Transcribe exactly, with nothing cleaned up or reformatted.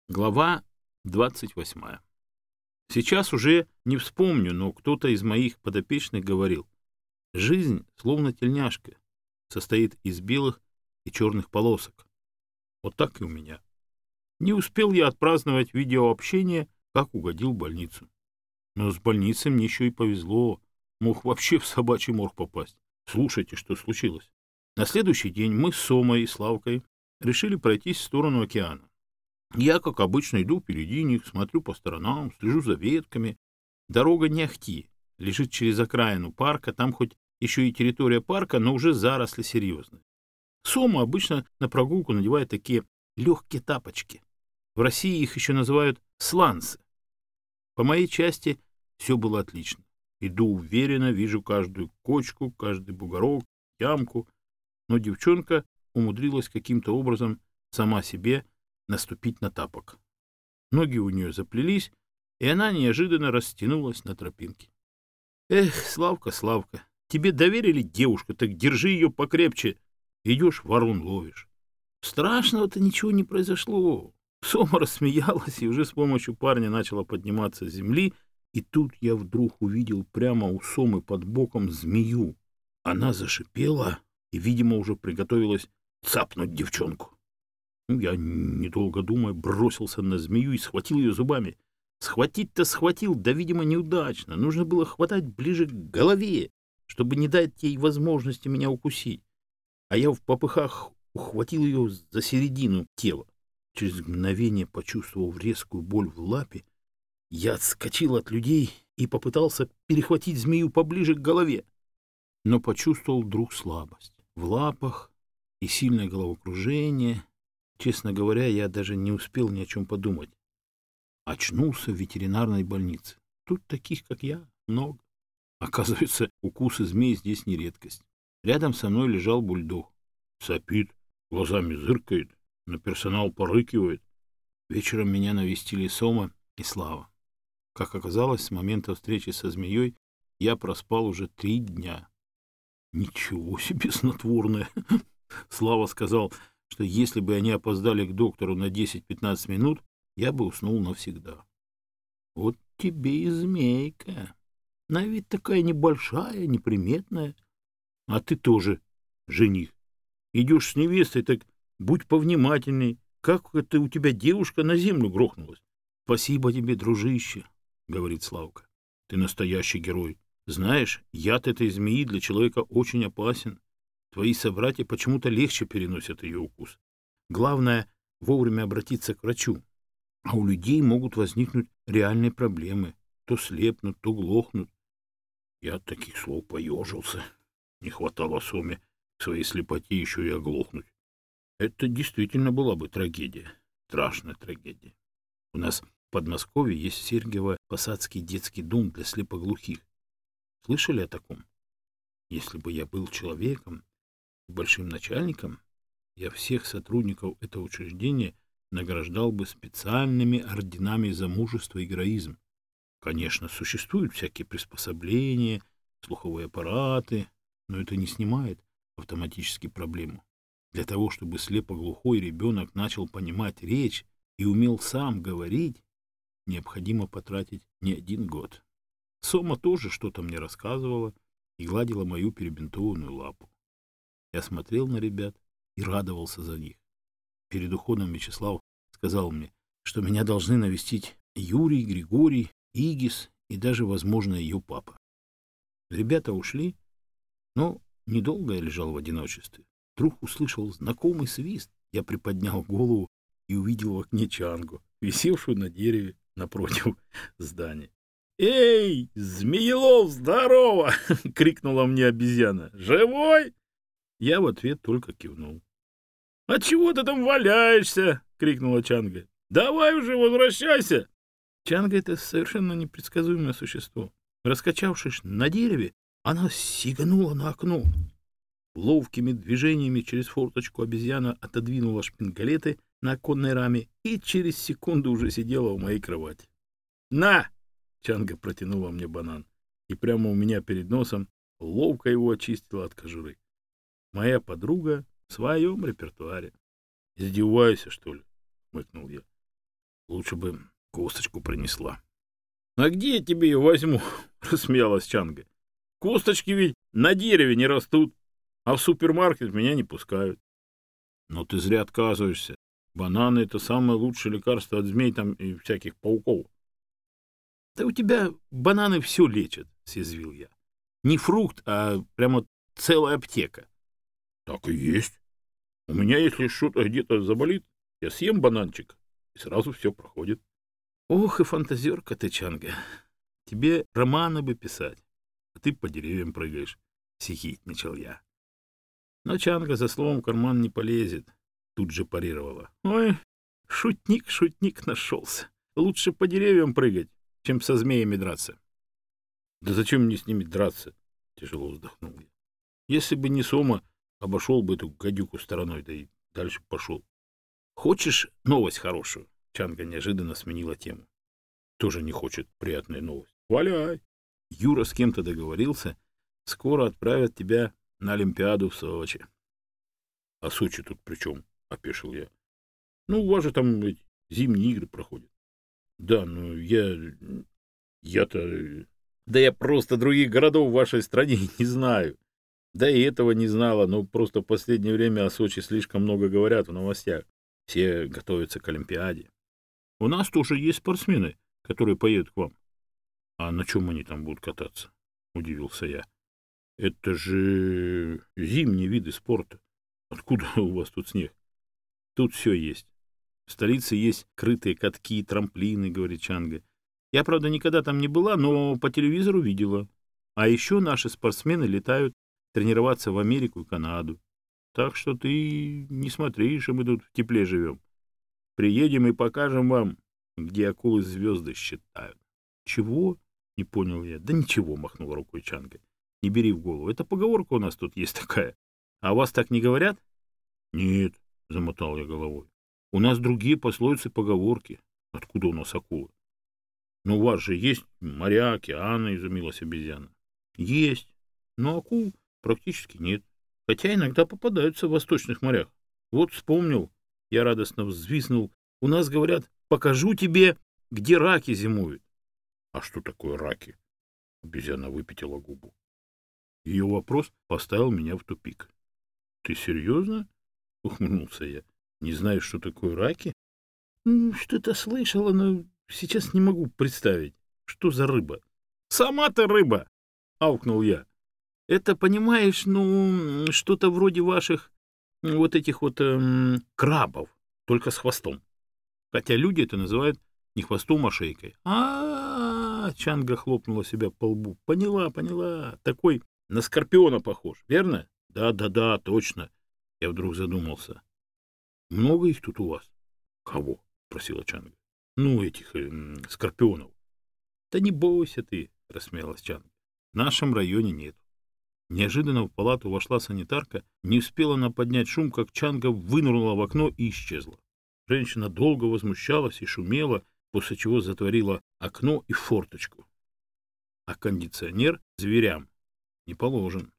Глава двадцать восьмая. Сейчас уже не вспомню, но кто-то из моих подопечных говорил: жизнь словно тельняшка, состоит из белых и черных полосок. Вот так и у меня. Не успел я отпраздновать видеообщение, как угодил в больницу. Но с больницей мне еще и повезло. Мог вообще в собачий морг попасть. Слушайте, что случилось. На следующий день мы с Сомой и Славкой решили пройтись в сторону океана. Я, как обычно, иду впереди них, смотрю по сторонам, слежу за ветками. Дорога не ахти, лежит через окраину парка, там хоть еще и территория парка, но уже заросли серьезные. Сома обычно на прогулку надевает такие легкие тапочки. В России их еще называют сланцы. По моей части все было отлично. Иду уверенно, вижу каждую кочку, каждый бугорок, ямку, но девчонка умудрилась каким-то образом сама себе наступить на тапок. Ноги у нее заплелись, и она неожиданно растянулась на тропинке. Эх, Славка, Славка, тебе доверили девушку, так держи ее покрепче. Идешь, ворон ловишь. Страшного-то ничего не произошло. Сома рассмеялась и уже с помощью парня начала подниматься с земли, и тут я вдруг увидел прямо у Сомы под боком змею. Она зашипела и, видимо, уже приготовилась цапнуть девчонку. Я, недолго думая, бросился на змею и схватил ее зубами. Схватить-то схватил, да, видимо, неудачно. Нужно было хватать ближе к голове, чтобы не дать ей возможности меня укусить. А я в попыхах ухватил ее за середину тела. Через мгновение, почувствовав резкую боль в лапе, я отскочил от людей и попытался перехватить змею поближе к голове. Но почувствовал вдруг слабость в лапах и сильное головокружение. Честно говоря, я даже не успел ни о чем подумать. Очнулся в ветеринарной больнице. Тут таких, как я, много. Оказывается, укусы змей здесь не редкость. Рядом со мной лежал бульдог. Сопит, глазами зыркает, на персонал порыкивает. Вечером меня навестили Сома и Слава. Как оказалось, с момента встречи со змеей я проспал уже три дня. Ничего себе снотворное! Слава сказал, что если бы они опоздали к доктору на десять-пятнадцать минут, я бы уснул навсегда. Вот тебе и змейка. На вид такая небольшая, неприметная. А ты тоже жених. Идешь с невестой, так будь повнимательней. Как это у тебя девушка на землю грохнулась? Спасибо тебе, дружище, говорит Славка. Ты настоящий герой. Знаешь, яд этой змеи для человека очень опасен. Твои собратья почему-то легче переносят ее укус. Главное — вовремя обратиться к врачу. А у людей могут возникнуть реальные проблемы. То слепнут, то глохнут. Я от таких слов поежился. Не хватало Соме к своей слепоте еще и оглохнуть. Это действительно была бы трагедия. Страшная трагедия. У нас в Подмосковье есть в Сергиево-Посадский детский дом для слепоглухих. Слышали о таком? Если бы я был человеком, большим начальником, я всех сотрудников этого учреждения награждал бы специальными орденами за мужество и героизм. Конечно, существуют всякие приспособления, слуховые аппараты, но это не снимает автоматически проблему. Для того, чтобы слепоглухой ребенок начал понимать речь и умел сам говорить, необходимо потратить не один год. Сома тоже что-то мне рассказывала и гладила мою перебинтованную лапу. Я смотрел на ребят и радовался за них. Перед уходом Вячеслав сказал мне, что меня должны навестить Юрий, Григорий, Игис и даже, возможно, ее папа. Ребята ушли, но недолго я лежал в одиночестве. Вдруг услышал знакомый свист. Я приподнял голову и увидел в окне Чангу, висевшую на дереве напротив здания. «Эй, Змеелов, здорово!» — крикнула мне обезьяна. «Живой?» Я в ответ только кивнул. «А чего ты там валяешься?» — крикнула Чанга. «Давай уже возвращайся!» Чанга — это совершенно непредсказуемое существо. Раскачавшись на дереве, она сиганула на окно. Ловкими движениями через форточку обезьяна отодвинула шпингалеты на оконной раме и через секунду уже сидела у моей кровати. «На!» — Чанга протянула мне банан, и прямо у меня перед носом ловко его очистила от кожуры. Моя подруга в своем репертуаре. «Издевайся, что ли?» — хмыкнул я. Лучше бы косточку принесла. — А где я тебе ее возьму? — рассмеялась Чанга. — Косточки ведь на дереве не растут, а в супермаркет меня не пускают. — Но ты зря отказываешься. Бананы — это самое лучшее лекарство от змей там и всяких пауков. — Да у тебя бананы все лечат, — съязвил я. — Не фрукт, а прямо целая аптека. — Так и есть. У меня, если что-то где-то заболит, я съем бананчик, и сразу все проходит. — Ох и фантазерка ты, Чанга. Тебе романы бы писать, а ты по деревьям прыгаешь, — сихитничал я. Но Чанга за словом в карман не полезет, тут же парировала. — Ой, шутник, шутник нашелся. Лучше по деревьям прыгать, чем со змеями драться. — Да зачем мне с ними драться? — тяжело вздохнул я. — Если бы не Сома, обошел бы эту гадюку стороной, да и дальше пошел. — Хочешь новость хорошую? Чанга неожиданно сменила тему. Тоже не хочет приятной новости. Валяй! Юра с кем-то договорился. Скоро отправят тебя на Олимпиаду в Сочи. — А Сочи тут при чем? — опешил я. — Ну, у вас же там эти зимние игры проходят. — Да, но я... Я-то... Да я просто других городов в вашей стране не знаю. Да и этого не знала, но просто в последнее время о Сочи слишком много говорят в новостях. Все готовятся к Олимпиаде. У нас тоже есть спортсмены, которые поедут к вам. — А на чем они там будут кататься? — удивился я. — Это же зимние виды спорта. Откуда у вас тут снег? Тут все есть. В столице есть крытые катки, трамплины, говорит Чанга. Я, правда, никогда там не была, но по телевизору видела. А еще наши спортсмены летают тренироваться в Америку и Канаду. Так что ты не смотри, что мы тут в тепле живем. Приедем и покажем вам, где акулы звезды считают. — Чего? — не понял я. — Да ничего, — махнула рукой Чанга. — Не бери в голову. Это поговорка у нас тут есть такая. А у вас так не говорят? — Нет, — замотал я головой. — У нас другие пословицы, поговорки. Откуда у нас акулы? — Ну, у вас же есть моря, океаны, — изумилась обезьяна. — Есть. Но акул практически нет. Хотя иногда попадаются в восточных морях. Вот вспомнил. Я радостно взвиснул. У нас говорят, покажу тебе, где раки зимуют. — А что такое раки? — обезьяна выпятила губу. Ее вопрос поставил меня в тупик. — Ты серьезно? — ухмыльнулся я. — Не знаешь, что такое раки? — Что-то слышала, но сейчас не могу представить. Что за рыба? — Сама ты рыба! — аукнул я. — Это, понимаешь, ну, что-то вроде ваших вот этих вот эм, крабов, только с хвостом. Хотя люди это называют не хвостом, а шейкой. А, -а, -а Чанга хлопнула себя по лбу. Поняла, поняла. Такой на скорпиона похож, верно? Да-да-да, точно. Я вдруг задумался. Много их тут у вас? Кого? Спросила Чанга. Ну, этих э, скорпионов. Да не бойся ты, рассмеялась Чанга. В нашем районе нет. Неожиданно в палату вошла санитарка, не успела она поднять шум, как Чанга вынырнула в окно и исчезла. Женщина долго возмущалась и шумела, после чего затворила окно и форточку. А кондиционер зверям не положен.